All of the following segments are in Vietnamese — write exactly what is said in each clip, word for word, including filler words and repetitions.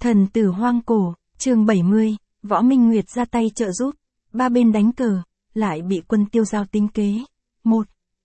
Thần tử hoang cổ, chương bảy mươi, Võ Minh Nguyệt ra tay trợ giúp, ba bên đánh cờ, lại bị quân Tiêu Dao tính kế. một.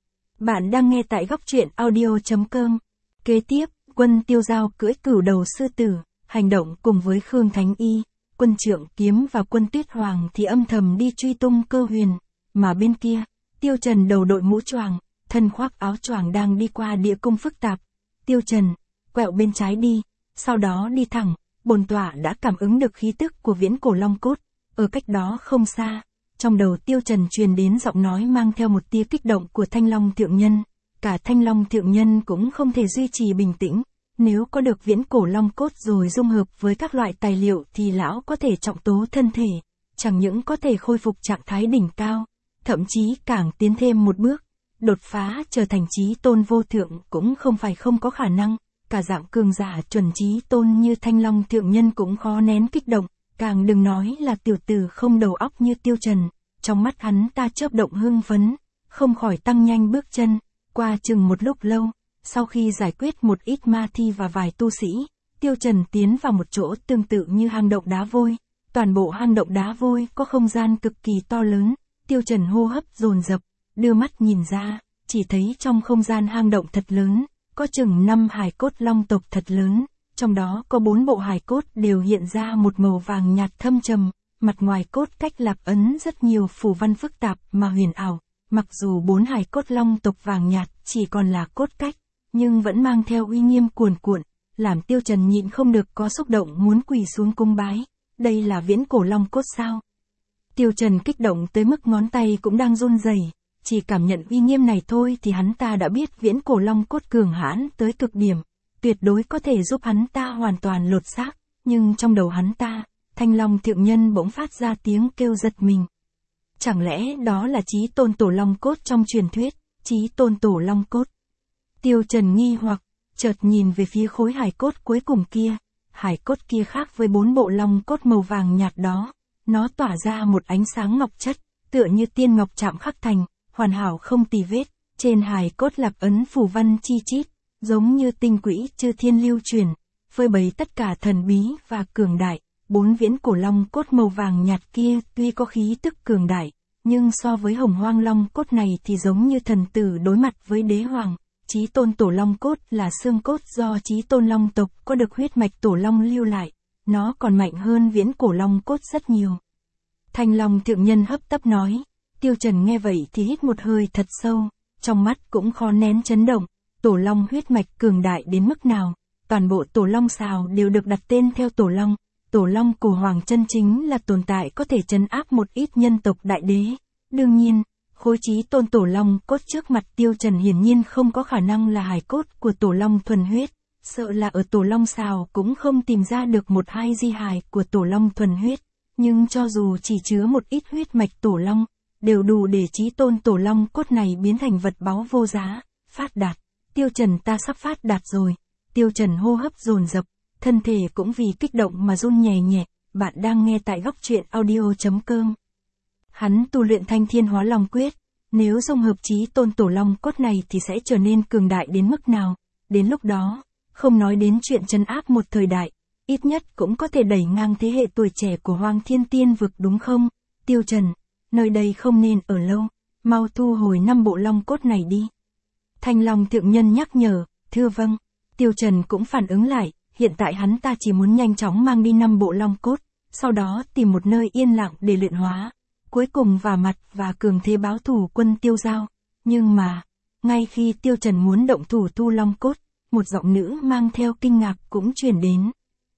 Bạn đang nghe tại góc truyện audio chấm com. Kế tiếp, quân Tiêu Dao cưỡi cửu đầu sư tử, hành động cùng với Khương Thánh Y, quân Trượng Kiếm và quân Tuyết Hoàng thì âm thầm đi truy tung Cơ Huyền, mà bên kia, Tiêu Trần đầu đội mũ choàng, thân khoác áo choàng đang đi qua địa cung phức tạp. Tiêu Trần, quẹo bên trái đi, sau đó đi thẳng, bổn tọa đã cảm ứng được khí tức của viễn cổ long cốt, ở cách đó không xa. Trong đầu Tiêu Trần truyền đến giọng nói mang theo một tia kích động của Thanh Long Thượng Nhân. Cả Thanh Long Thượng Nhân cũng không thể duy trì bình tĩnh. Nếu có được viễn cổ long cốt rồi dung hợp với các loại tài liệu thì lão có thể trọng tố thân thể. Chẳng những có thể khôi phục trạng thái đỉnh cao, thậm chí càng tiến thêm một bước. Đột phá trở thành chí tôn vô thượng cũng không phải không có khả năng. Cả dạng cường giả chuẩn chí tôn như Thanh Long Thượng Nhân cũng khó nén kích động. Càng đừng nói là tiểu tử không đầu óc như Tiêu Trần. Trong mắt hắn ta chớp động hưng phấn, không khỏi tăng nhanh bước chân. Qua chừng một lúc lâu, sau khi giải quyết một ít ma thi và vài tu sĩ, Tiêu Trần tiến vào một chỗ tương tự như hang động đá vôi. Toàn bộ hang động đá vôi có không gian cực kỳ to lớn. Tiêu Trần hô hấp dồn dập, đưa mắt nhìn ra, chỉ thấy trong không gian hang động thật lớn, có chừng năm hài cốt long tộc thật lớn. Trong đó có bốn bộ hài cốt đều hiện ra một màu vàng nhạt thâm trầm, mặt ngoài cốt cách lạp ấn rất nhiều phù văn phức tạp mà huyền ảo. Mặc dù bốn hài cốt long tộc vàng nhạt chỉ còn là cốt cách, nhưng vẫn mang theo uy nghiêm cuồn cuộn, làm Tiêu Trần nhịn không được có xúc động muốn quỳ xuống cung bái. Đây là viễn cổ long cốt sao? Tiêu Trần kích động tới mức ngón tay cũng đang run rẩy, chỉ cảm nhận uy nghiêm này thôi thì hắn ta đã biết viễn cổ long cốt cường hãn tới cực điểm, tuyệt đối có thể giúp hắn ta hoàn toàn lột xác. Nhưng trong đầu hắn ta, Thanh Long Thượng Nhân bỗng phát ra tiếng kêu giật mình. Chẳng lẽ đó là chí tôn tổ long cốt trong truyền thuyết, chí tôn tổ long cốt? Tiêu Trần nghi hoặc, chợt nhìn về phía khối hài cốt cuối cùng kia. Hài cốt kia khác với bốn bộ long cốt màu vàng nhạt đó, nó tỏa ra một ánh sáng ngọc chất, tựa như tiên ngọc chạm khắc thành, hoàn hảo không tì vết. Trên hài cốt lạp ấn phù văn chi chít, giống như tinh quỹ chư thiên lưu truyền, phơi bày tất cả thần bí và cường đại. Bốn viễn cổ long cốt màu vàng nhạt kia tuy có khí tức cường đại, nhưng so với hồng hoang long cốt này thì giống như thần tử đối mặt với đế hoàng. Chí tôn tổ long cốt là xương cốt do chí tôn long tộc có được huyết mạch tổ long lưu lại, nó còn mạnh hơn viễn cổ long cốt rất nhiều. Thanh Long Thượng Nhân hấp tấp nói. Tiêu Trần nghe vậy thì hít một hơi thật sâu, trong mắt cũng khó nén chấn động. Tổ long huyết mạch cường đại đến mức nào? Toàn bộ tổ long sào đều được đặt tên theo tổ long. Tổ long cổ hoàng chân chính là tồn tại có thể trấn áp một ít nhân tộc đại đế. Đương nhiên, khối chí tôn tổ long cốt trước mặt Tiêu Trần hiển nhiên không có khả năng là hài cốt của tổ long thuần huyết. Sợ là ở tổ long sào cũng không tìm ra được một hai di hài của tổ long thuần huyết. Nhưng cho dù chỉ chứa một ít huyết mạch tổ long, đều đủ để chí tôn tổ long cốt này biến thành vật báu vô giá. Phát đạt. Tiêu Trần ta sắp phát đạt rồi. Tiêu Trần hô hấp dồn dập, thân thể cũng vì kích động mà run nhẹ nhẹ. Bạn đang nghe tại góc truyện audio chấm com. Hắn tu luyện Thanh Thiên Hóa Long Quyết, nếu dung hợp chí tôn tổ long cốt này thì sẽ trở nên cường đại đến mức nào? Đến lúc đó, không nói đến chuyện trấn áp một thời đại, ít nhất cũng có thể đẩy ngang thế hệ tuổi trẻ của Hoang Thiên Tiên vực đúng không? Tiêu Trần, nơi đây không nên ở lâu, mau thu hồi năm bộ long cốt này đi. Thanh Long Thượng Nhân nhắc nhở. Thưa vâng. Tiêu Trần cũng phản ứng lại, hiện tại hắn ta chỉ muốn nhanh chóng mang đi năm bộ long cốt, sau đó tìm một nơi yên lặng để luyện hóa, cuối cùng vả mặt và cường thế báo thù quân Tiêu Dao. Nhưng mà, ngay khi Tiêu Trần muốn động thủ thu long cốt, một giọng nữ mang theo kinh ngạc cũng truyền đến.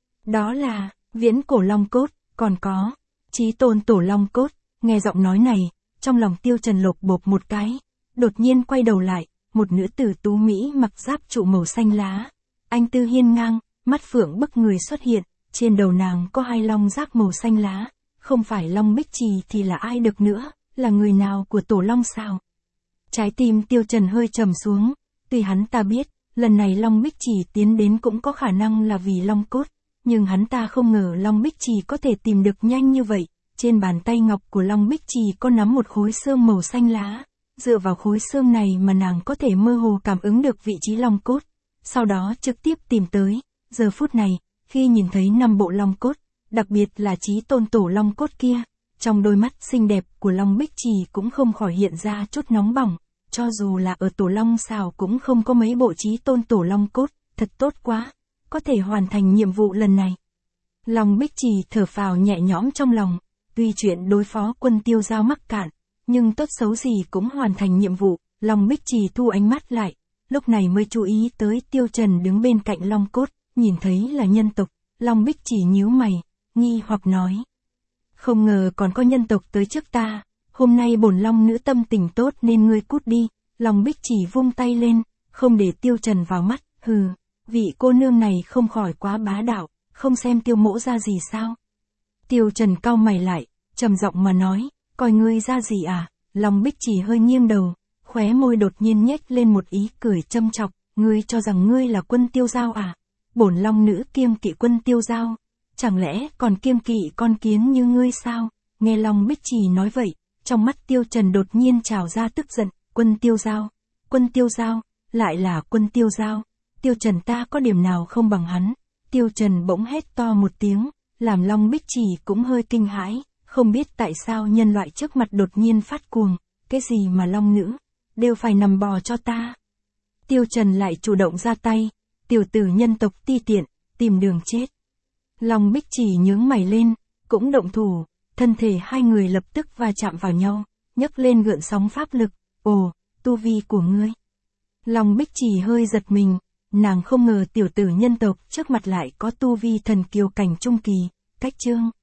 Đó là viễn cổ long cốt, còn có chí tôn tổ long cốt. Nghe giọng nói này, trong lòng Tiêu Trần lột bột một cái, đột nhiên quay đầu lại, một nữ tử tú mỹ mặc giáp trụ màu xanh lá, anh tư hiên ngang, mắt phượng bức người xuất hiện, trên đầu nàng có hai long giác màu xanh lá, không phải Long Bích Trì thì là ai được nữa, là người nào của tổ long sao? Trái tim Tiêu Trần hơi trầm xuống, tuy hắn ta biết, lần này Long Bích Trì tiến đến cũng có khả năng là vì long cốt, nhưng hắn ta không ngờ Long Bích Trì có thể tìm được nhanh như vậy. Trên bàn tay ngọc của Long Bích Trì có nắm một khối xương màu xanh lá, dựa vào khối xương này mà nàng có thể mơ hồ cảm ứng được vị trí long cốt, sau đó trực tiếp tìm tới. Giờ phút này, Khi nhìn thấy năm bộ long cốt, đặc biệt là chí tôn tổ long cốt kia, trong đôi mắt xinh đẹp của Long Bích Trì cũng không khỏi hiện ra chút nóng bỏng, cho dù là ở tổ long xào cũng không có mấy bộ chí tôn tổ long cốt, thật tốt quá, có thể hoàn thành nhiệm vụ lần này. Long Bích Trì thở phào nhẹ nhõm trong lòng, tuy chuyện đối phó Quân Tiêu Giao mắc cạn, nhưng tốt xấu gì cũng hoàn thành nhiệm vụ. Long Bích Trì thu ánh mắt lại, lúc này mới chú ý tới Tiêu Trần đứng bên cạnh long cốt, nhìn thấy là nhân tộc, Long Bích Trì nhíu mày, nghi hoặc nói. Không ngờ còn có nhân tộc tới trước ta, hôm nay bổn long nữ tâm tình tốt nên ngươi cút đi. Long Bích Trì vung tay lên, không để Tiêu Trần vào mắt, hừ, vị cô nương này không khỏi quá bá đạo, không xem Tiêu mỗ ra gì sao. Tiêu Trần cau mày lại, trầm giọng mà nói, coi ngươi ra gì à. Long Bích Trì hơi nghiêng đầu, khóe môi đột nhiên nhếch lên một ý cười châm chọc, ngươi cho rằng ngươi là Quân Tiêu Giao à? Bổn long nữ kiêng kỵ Quân Tiêu Giao, chẳng lẽ còn kiêng kỵ con kiến như ngươi sao? Nghe Long Bích Trì nói vậy, trong mắt Tiêu Trần đột nhiên trào ra tức giận, Quân Tiêu Giao, Quân Tiêu Giao, lại là Quân Tiêu Giao, Tiêu Trần ta có điểm nào không bằng hắn? Tiêu Trần bỗng hét to một tiếng, làm Long Bích Trì cũng hơi kinh hãi, không biết tại sao nhân loại trước mặt đột nhiên phát cuồng, cái gì mà long nữ, đều phải nằm bò cho ta. Tiêu Trần lại chủ động ra tay, tiểu tử nhân tộc ti tiện, tìm đường chết. Long Bích Trì nhướng mày lên, cũng động thủ, thân thể hai người lập tức va chạm vào nhau, nhấc lên gợn sóng pháp lực, ồ, tu vi của ngươi. Long Bích Trì hơi giật mình, nàng không ngờ tiểu tử nhân tộc trước mặt lại có tu vi thần kiều cảnh trung kỳ, cách chương.